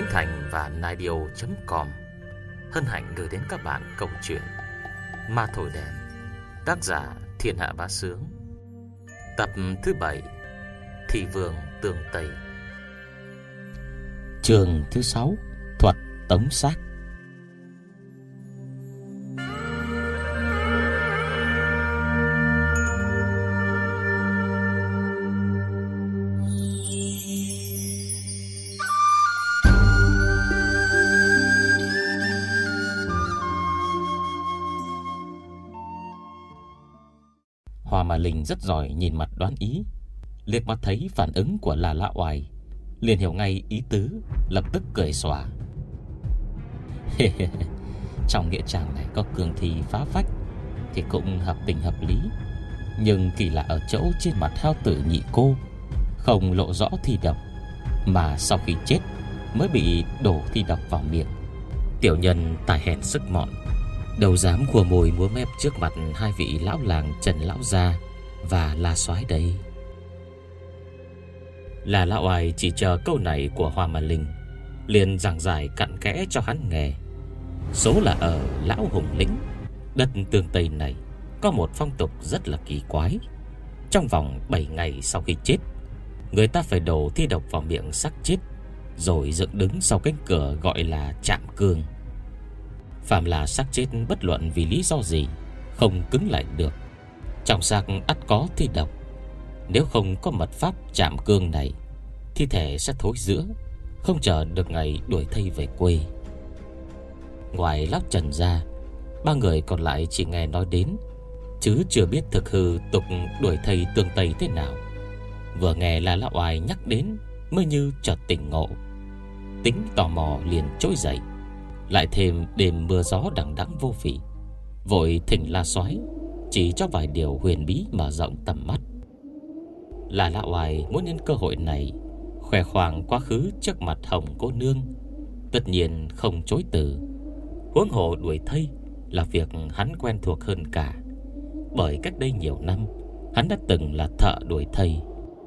Thành và Naidio.com hân hạnh gửi đến các bạn câu chuyện Ma Thổi Đèn, tác giả Thiên Hạ Bá Sướng, tập thứ 7, Thị Vương Tường Tây, chương thứ 6, Thuật Tống Xác. Hoa Mà Linh rất giỏi nhìn mặt đoán ý, liếc mắt thấy phản ứng của La Lão Oai, liền hiểu ngay ý tứ, lập tức cười xòa. Trong nghĩa trang này có cường thi phá phách thì cũng hợp tình hợp lý, nhưng kỳ lạ ở chỗ trên mặt hao tử nhị cô không lộ rõ thi độc, mà sau khi chết mới bị đổ thi độc vào miệng. Tiểu nhân tài hèn sức mọn, đâu dám khua môi múa mép trước mặt hai vị lão làng Trần Lão Gia và La Soái đây. Là Lão Oai chỉ chờ câu này của Hoa Mà Linh, liền giảng giải cặn kẽ cho hắn nghe. Số là ở Lão Hùng Lĩnh, đất Tương Tây này có một phong tục rất là kỳ quái. Trong vòng 7 ngày sau khi chết, người ta phải đổ thi độc vào miệng xác chết, rồi dựng đứng sau cánh cửa gọi là trạm cương. Phàm là xác chết bất luận vì lý do gì không cứng lại được, trong xác ắt có thi độc. Nếu không có mật pháp trạm cương này, thi thể sẽ thối rữa, không chờ được ngày đuổi thây về quê. Ngoài Lão Trần ra, ba người còn lại chỉ nghe nói đến, chứ chưa biết thực hư tục đuổi thây Tương Tây thế nào. Vừa nghe là Lão Oai nhắc đến mới như chợt tỉnh ngộ, tính tò mò liền trỗi dậy. Lại thêm đêm mưa gió đằng đẵng vô vị, vội thỉnh La Soái chỉ cho vài điều huyền bí mở rộng tầm mắt. Là Lão Oai muốn nhân cơ hội này khoe khoang quá khứ trước mặt Hồng cô nương, tất nhiên không chối từ. Huống hồ đuổi thây là việc hắn quen thuộc hơn cả, bởi cách đây nhiều năm hắn đã từng là thợ đuổi thây.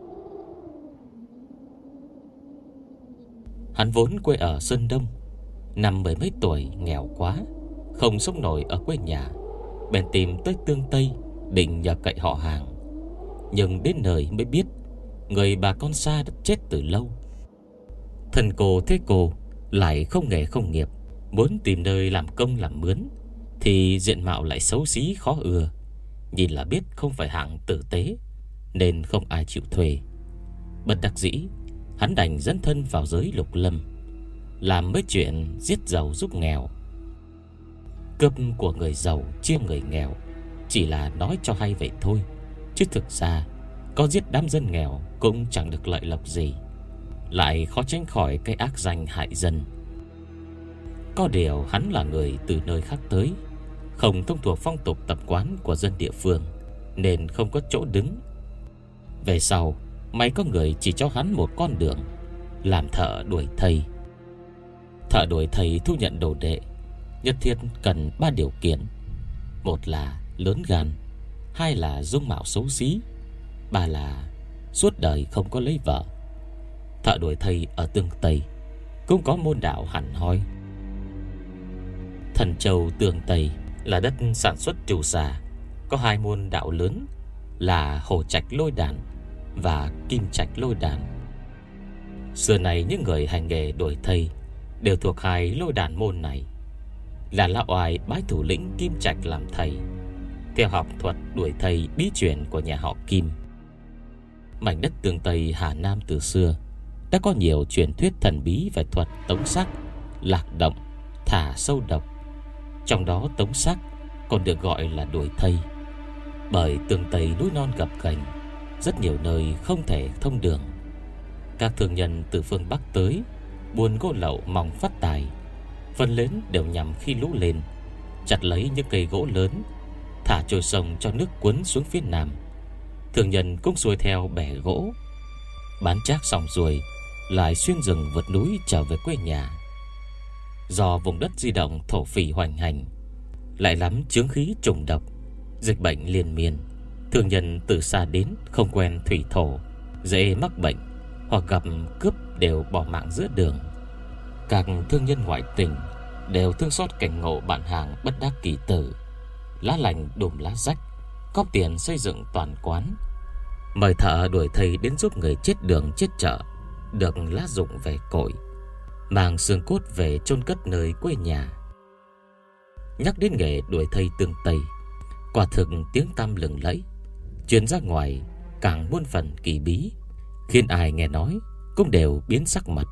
Hắn vốn quê ở Sơn Đông, năm 70 mấy tuổi, nghèo quá, không sống nổi ở quê nhà, bèn tìm tới Tương Tây định nhờ cậy họ hàng. Nhưng đến nơi mới biết người bà con xa đã chết từ lâu. Thân cô thế cô lại không nghề không nghiệp, muốn tìm nơi làm công làm mướn thì diện mạo lại xấu xí khó ưa, nhìn là biết không phải hạng tử tế, nên không ai chịu thuê. Bất đắc dĩ, hắn đành dấn thân vào giới lục lâm, làm mấy chuyện giết giàu giúp nghèo. Cướp của người giàu chiếm người nghèo chỉ là nói cho hay vậy thôi, chứ thực ra có giết đám dân nghèo cũng chẳng được lợi lộc gì, lại khó tránh khỏi cái ác danh hại dân. Có điều hắn là người từ nơi khác tới, không thông thuộc phong tục tập quán của dân địa phương, nên không có chỗ đứng. Về sau may có người chỉ cho hắn một con đường, làm thợ đuổi thây. Thợ đuổi thây thu nhận đồ đệ nhất thiết cần 3 điều kiện: một là lớn gan, hai là dung mạo xấu xí, ba là suốt đời không có lấy vợ. Thợ đuổi thây ở Tương Tây cũng có môn đạo hẳn hoi. Thần Châu Tương Tây là đất sản xuất trù xà, có 2 môn đạo lớn là Hồ Trạch Lôi Đàn và Kim Trạch Lôi Đàn. Xưa này những người hành nghề đuổi thây đều thuộc 2 lôi đàn môn này. Là Lão Oai bái thủ lĩnh Kim Trạch làm thầy, theo học thuật đuổi thây bí truyền của nhà họ Kim. Mảnh đất Tương Tây Hà Nam từ xưa đã có nhiều truyền thuyết thần bí về thuật tống xác, lạc động, thả sâu độc. Trong đó tống xác còn được gọi là đuổi thây, bởi Tương Tây núi non gập ghềnh, rất nhiều nơi không thể thông đường. Các thương nhân từ phương Bắc tới buôn gỗ lậu mong phát tài, phần lớn đều nhằm khi lũ lên chặt lấy những cây gỗ lớn, thả trôi sông cho nước cuốn xuống phía nam. Thương nhân cũng xuôi theo bè gỗ, bán trác xong rồi lại xuyên rừng vượt núi trở về quê nhà. Do vùng đất di động thổ phỉ hoành hành, lại lắm chướng khí trùng độc, dịch bệnh liên miên, thương nhân từ xa đến không quen thủy thổ, dễ mắc bệnh hoặc gặp cướp đều bỏ mạng giữa đường. Các thương nhân ngoại tình đều thương xót cảnh ngộ bạn hàng bất đắc kỳ tử, lá lành đùm lá rách, góp tiền xây dựng toàn quán, mời thợ đuổi thầy đến giúp người chết đường chết chợ được lá rụng về cội, mang xương cốt về chôn cất nơi quê nhà. Nhắc đến nghề đuổi thầy tương Tây, quả thực tiếng tăm lừng lẫy, truyền ra ngoài càng muôn phần kỳ bí, khiến ai nghe nói cũng đều biến sắc mặt.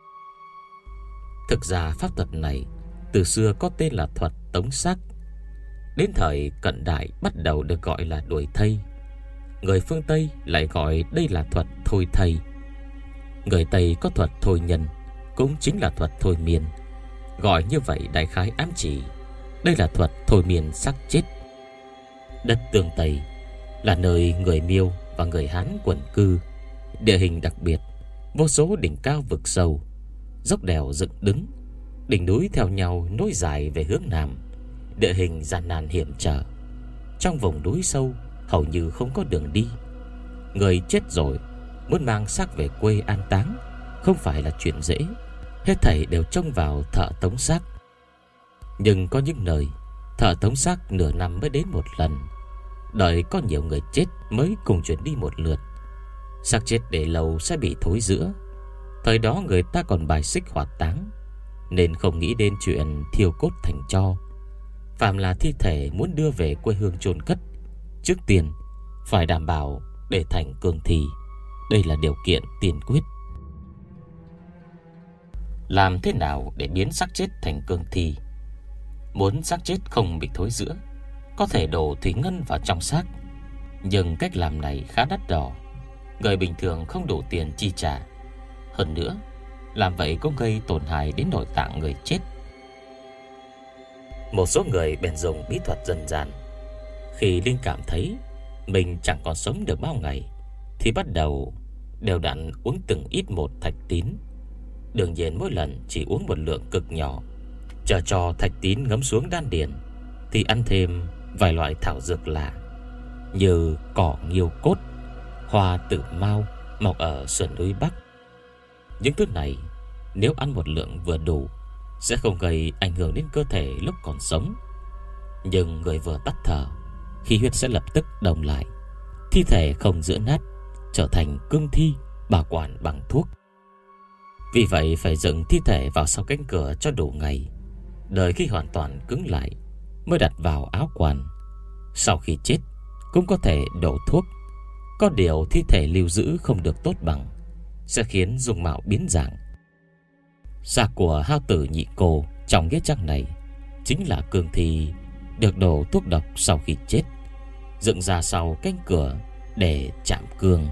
Thực ra pháp thuật này từ xưa có tên là thuật tống xác, đến thời cận đại bắt đầu được gọi là đuổi thây. Người phương Tây lại gọi đây là thuật thôi thây. Người Tây có thuật thôi nhân, cũng chính là thuật thôi miên. Gọi như vậy đại khái ám chỉ đây là thuật thôi miên xác chết. Đất Tương Tây là nơi người Miêu và người Hán quần cư, địa hình đặc biệt, vô số đỉnh cao vực sâu, dốc đèo dựng đứng, đỉnh núi theo nhau nối dài về hướng nam, địa hình gian nan hiểm trở. Trong vùng núi sâu hầu như không có đường đi. Người chết rồi muốn mang xác về quê an táng không phải là chuyện dễ, hết thảy đều trông vào thợ tống xác. Nhưng có những nơi thợ tống xác nửa năm mới đến một lần, đợi có nhiều người chết mới cùng chuyển đi một lượt. Xác chết để lâu sẽ bị thối rữa. Thời đó người ta còn bài xích hỏa táng, nên không nghĩ đến chuyện thiêu cốt thành tro. Phạm là thi thể muốn đưa về quê hương chôn cất, trước tiên phải đảm bảo để thành cương thi. Đây là điều kiện tiên quyết. Làm thế nào để biến xác chết thành cương thi? Muốn xác chết không bị thối rữa, có thể đổ thủy ngân vào trong xác, nhưng cách làm này khá đắt đỏ, người bình thường không đủ tiền chi trả. Hơn nữa, làm vậy cũng gây tổn hại đến nội tạng người chết. Một số người bèn dùng bí thuật dân gian. Khi linh cảm thấy mình chẳng còn sống được bao ngày, thì bắt đầu đều đặn uống từng ít một thạch tín. Đương nhiên mỗi lần chỉ uống một lượng cực nhỏ. Chờ cho thạch tín ngấm xuống đan điền thì ăn thêm vài loại thảo dược lạ như cỏ nghiêu cốt, hoa tử mao mọc ở sườn núi Bắc. Những thứ này nếu ăn một lượng vừa đủ sẽ không gây ảnh hưởng đến cơ thể lúc còn sống, nhưng người vừa tắt thở, khí huyết sẽ lập tức đông lại, thi thể không giữa nát, trở thành cương thi bảo quản bằng thuốc. Vì vậy phải dựng thi thể vào sau cánh cửa cho đủ ngày, đợi khi hoàn toàn cứng lại mới đặt vào áo quan. Sau khi chết cũng có thể đổ thuốc. Có điều thi thể lưu giữ không được tốt bằng, sẽ khiến dung mạo biến dạng. Xác của hao tử nhị cô trong nghĩa trang này chính là cương thi được đổ thuốc độc sau khi chết, dựng ra sau cánh cửa để chạm cương.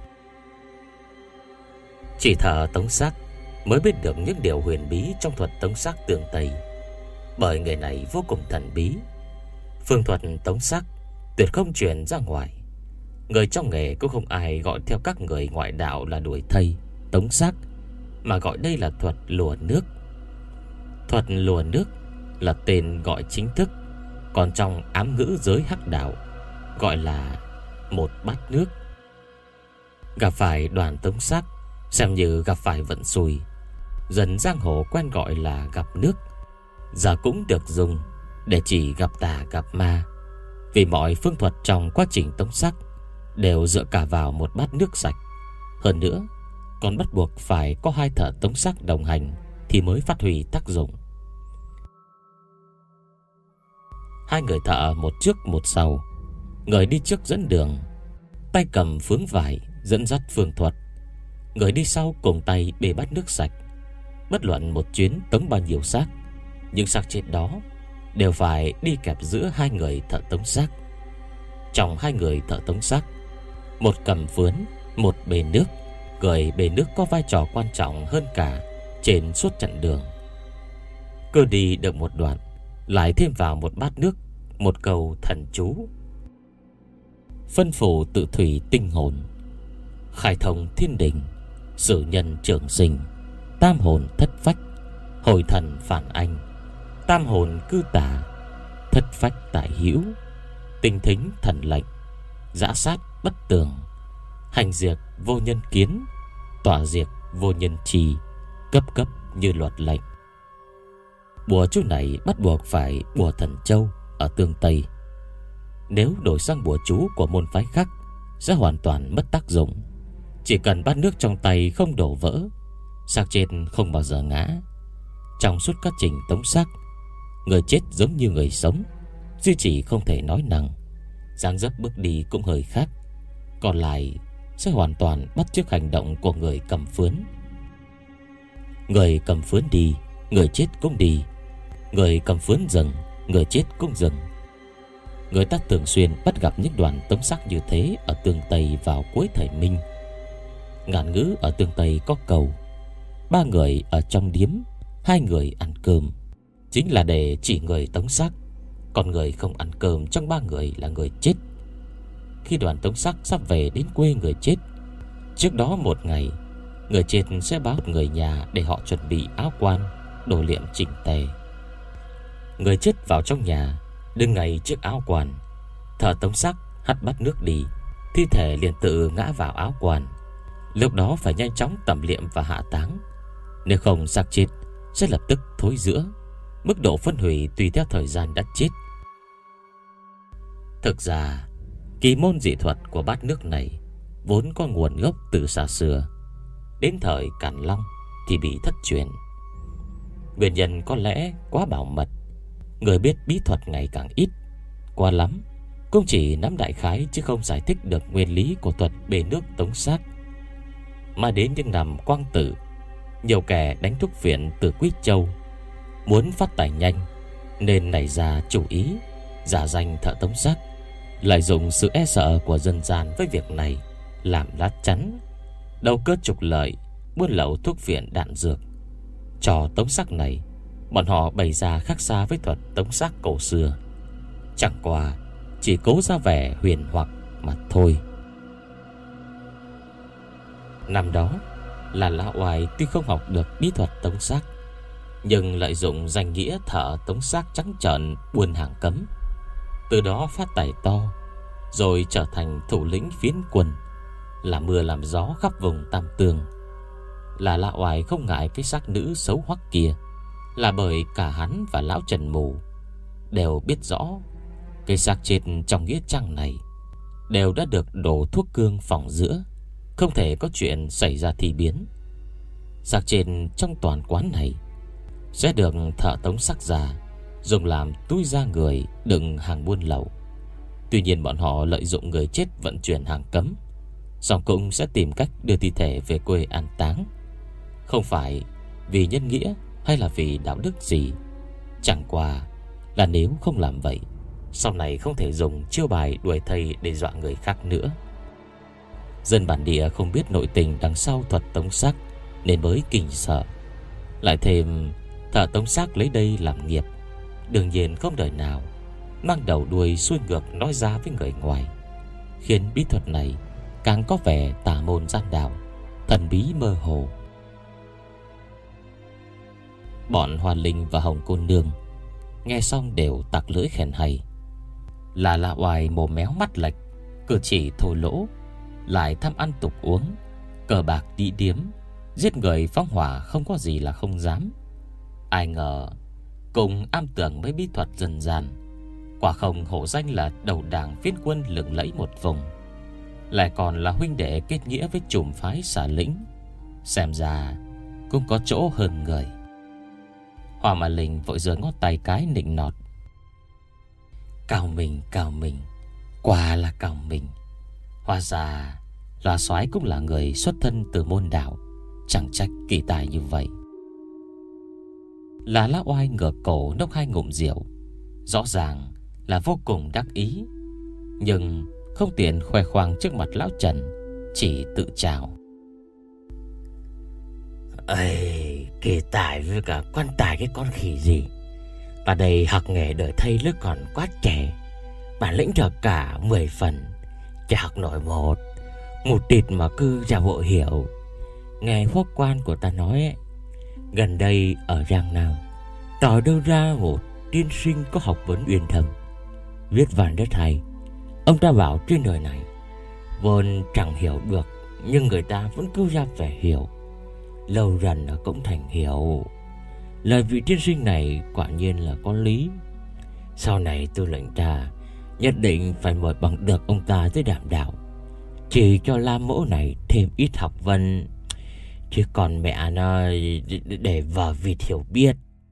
Chỉ thợ tống xác mới biết được những điều huyền bí trong thuật tống xác tường Tây, bởi người này vô cùng thần bí. Phương thuật tống xác tuyệt không truyền ra ngoài. Người trong nghề cũng không ai gọi theo các người ngoại đạo là đuổi thây, tống xác, mà gọi đây là thuật lùa nước. Thuật lùa nước là tên gọi chính thức, còn trong ám ngữ giới hắc đạo gọi là một bát nước. Gặp phải đoàn tống xác xem như gặp phải vận xui, dần giang hồ quen gọi là gặp nước. Giờ cũng được dùng để chỉ gặp tà gặp ma, vì mọi phương thuật trong quá trình tống xác đều dựa cả vào một bát nước sạch. Hơn nữa còn bắt buộc phải có hai thợ tống xác đồng hành thì mới phát huy tác dụng. Hai người thợ một trước một sau, người đi trước dẫn đường, tay cầm phướng vải dẫn dắt phương thuật, người đi sau cùng tay bê bát nước sạch. Bất luận một chuyến tống bao nhiêu xác, những xác chết đó đều phải đi kẹp giữa hai người thợ tống xác. Trong hai người thợ tống xác, một cầm phướn, một bê nước. Người bê nước có vai trò quan trọng hơn cả trên suốt chặng đường. Cứ đi được một đoạn, lại thêm vào một bát nước một câu thần chú: phân phủ tự thủy tinh hồn, khai thông thiên đình, sử nhân trường sinh, tam hồn thất phách, hồi thần phản anh, tam hồn cư tà, thất phách tại hữu, tinh thính thần lệnh, dã sát bất tường, hành diệt vô nhân kiến, tỏa diệt vô nhân trì, cấp cấp như luật lệnh. Bùa chú này bắt buộc phải bùa thần châu ở tương Tây. Nếu đổi sang bùa chú của môn phái khác sẽ hoàn toàn mất tác dụng. Chỉ cần bát nước trong tay không đổ vỡ, xác chết không bao giờ ngã. Trong suốt quá trình tống xác, người chết giống như người sống, duy chỉ không thể nói năng, dáng dấp bước đi cũng hơi khác. Còn lại sẽ hoàn toàn bắt chước hành động của người cầm phướn. Người cầm phướn đi, người chết cũng đi. Người cầm phướn dừng, người chết cũng dừng. Người ta thường xuyên bắt gặp những đoàn tống xác như thế ở tương Tây vào cuối thời Minh. Ngạn ngữ ở tương Tây có câu 3 người ở trong điếm, 2 người ăn cơm, chính là để chỉ người tống xác. Còn người không ăn cơm trong 3 người là người chết. Khi đoàn tống xác sắp về đến quê người chết, trước đó một ngày, người chết sẽ báo người nhà để họ chuẩn bị áo quan, đồ liệm chỉnh tề. Người chết vào trong nhà, đứng ngay trước áo quan, thợ tống xác hắt bát nước đi, thi thể liền tự ngã vào áo quan. Lúc đó phải nhanh chóng tẩm liệm và hạ táng, nếu không xác chết sẽ lập tức thối rữa. Mức độ phân hủy tùy theo thời gian đã chết. Thực ra, kỳ môn dị thuật của bát nước này vốn có nguồn gốc từ xa xưa. Đến thời Càn Long thì bị thất truyền. Nguyên nhân có lẽ quá bảo mật, người biết bí thuật ngày càng ít. Qua lắm cũng chỉ nắm đại khái chứ không giải thích được nguyên lý của thuật bê nước tống xác. Mà đến những năm Quang Tử, nhiều kẻ đánh thuốc phiện từ Quý Châu, muốn phát tài nhanh nên nảy ra chủ ý giả danh thợ tống xác, lợi dụng sự e sợ của dân gian với việc này làm lá chắn, đầu cơ trục lợi, buôn lậu thuốc phiện đạn dược. Trò tống xác này bọn họ bày ra khác xa với thuật tống xác cổ xưa, chẳng qua chỉ cố ra vẻ huyền hoặc mà thôi. Năm đó là Lão Oai tuy không học được bí thuật tống xác, nhưng lợi dụng danh nghĩa thợ tống xác trắng trợn buôn hàng cấm, từ đó phát tài to, rồi trở thành thủ lĩnh phiến quân, làm mưa làm gió khắp vùng Tam Tương. Là Lão Oai không ngại cái xác nữ xấu hoắc kia, là bởi cả hắn và lão Trần Mù đều biết rõ cái xác chết trong nghĩa trang này đều đã được đổ thuốc cương phòng giữa, không thể có chuyện xảy ra thì biến. Xác trên trong toàn quán này sẽ được thợ tống xác ra dùng làm túi da người đựng hàng buôn lậu. Tuy nhiên bọn họ lợi dụng người chết vận chuyển hàng cấm, song cũng sẽ tìm cách đưa thi thể về quê an táng. Không phải vì nhân nghĩa hay là vì đạo đức gì, chẳng qua là nếu không làm vậy, sau này không thể dùng chiêu bài đuổi thầy để dọa người khác nữa. Dân bản địa không biết nội tình đằng sau thuật tống xác nên mới kinh sợ. Lại thêm thợ tống xác lấy đây làm nghiệp, đương nhiên không đời nào mang đầu đuôi xuôi ngược nói ra với người ngoài, khiến bí thuật này càng có vẻ tà môn gian đạo, thần bí mơ hồ. Bọn Hoa Linh và Hồng Cô Nương nghe xong đều tặc lưỡi khen hay. Là Lão Oai mồm méo mắt lệch, cử chỉ thô lỗ, lại tham ăn tục uống, cờ bạc đi điếm, giết người phóng hỏa không có gì là không dám. Ai ngờ cùng am tường mấy bí thuật dân gian, quả không hổ danh là đầu đảng phiến quân lừng lẫy một vùng, lại còn là huynh đệ kết nghĩa với trùm phái Xà Lĩnh, xem ra cũng có chỗ hơn người. Hoa Mà Linh vội giơ ngón tay cái nịnh nọt: Cao mình, quả là cao mình. Hóa ra Loa Soái cũng là người xuất thân từ môn đạo, chẳng trách kỳ tài như vậy. Là Lão Oai ngửa cổ nốc 2 ngụm rượu, rõ ràng là vô cùng đắc ý, nhưng không tiện khoe khoang trước mặt lão Trần, chỉ tự chào: Ây, kỳ tài với cả quan tài cái con khỉ gì. Và đây học nghề đời thây lúc còn quá trẻ, bản lĩnh được cả 10 phần, chả học nổi một tịt mà cứ giả bộ hiểu. Nghe phúc quan của ta nói ấy, gần đây ở Giang Nam tỏ đâu ra một tiên sinh có học vấn uyên thâm, viết văn rất hay. Ông ta bảo trên đời này vốn chẳng hiểu được, nhưng người ta vẫn cứ ra vẻ hiểu. lâu dần cũng thành hiểu. Lời vị tiên sinh này quả nhiên là có lý. Sau này Tư lệnh ta nhất định phải mời bằng được ông ta tới đàm đạo, chỉ cho Lam mỗ này thêm ít học vấn, chứ còn mẹ nó để vợ vịt hiểu biết.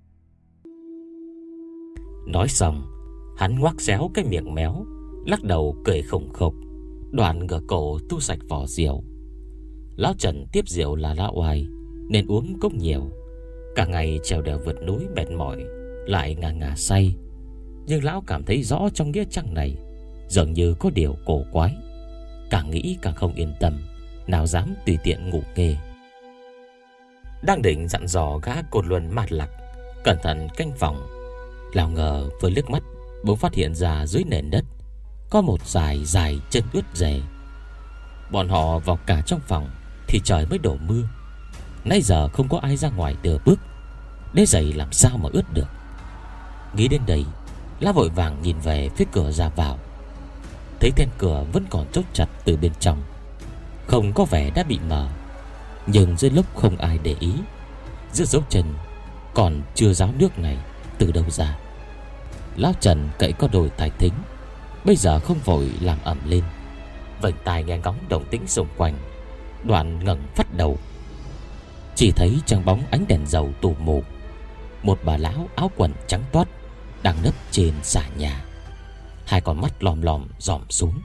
Nói xong, hắn ngoác réo cái miệng méo, lắc đầu cười khủng khục, đoạn ngửa cổ tu sạch vỏ rượu. Lão Trần tiếp rượu là lão oai nên uống cốc nhiều, cả ngày trèo đèo vượt núi mệt mỏi, lại ngà ngà say. Nhưng lão cảm thấy rõ trong nghĩa trang này dường như có điều cổ quái. Càng nghĩ càng không yên tâm, nào dám tùy tiện ngủ nghê. Đang định dặn dò gã côn luân mạt lặc cẩn thận canh phòng, nào ngờ vừa liếc mắt bỗng phát hiện ra dưới nền đất có một dải dài chân ướt rề. Bọn họ vào cả trong phòng thì trời mới đổ mưa. Nãy giờ không có ai ra ngoài được bước, đế giày làm sao mà ướt được. Nghĩ đến đây, lão vội vàng nhìn về phía cửa ra vào, thấy then cửa vẫn còn chốt chặt từ bên trong, không có vẻ đã bị mở. Nhưng dưới lúc không ai để ý, giữa dấu chân còn chưa ráo nước này từ đâu ra. Lão Trần cậy có đôi tai thính, bây giờ không vội làm ầm lên, vành tai nghe ngóng động tĩnh xung quanh, đoạn ngẩng phát đầu. Chỉ thấy trong bóng ánh đèn dầu tù mù, một bà lão áo quần trắng toát đang nấp trên xà nhà, hai con mắt lòm lòm dòm xuống.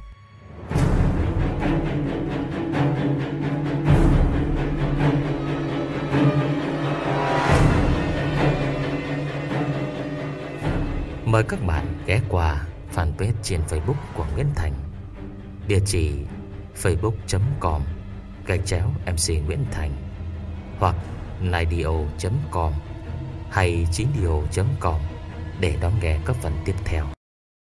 Mời các bạn ghé qua fanpage trên Facebook của Nguyễn Thành, địa chỉ facebook.com/MC Nguyễn Thành, hoặc naidio.com hay 9điều.com để đón nghe các phần tiếp theo.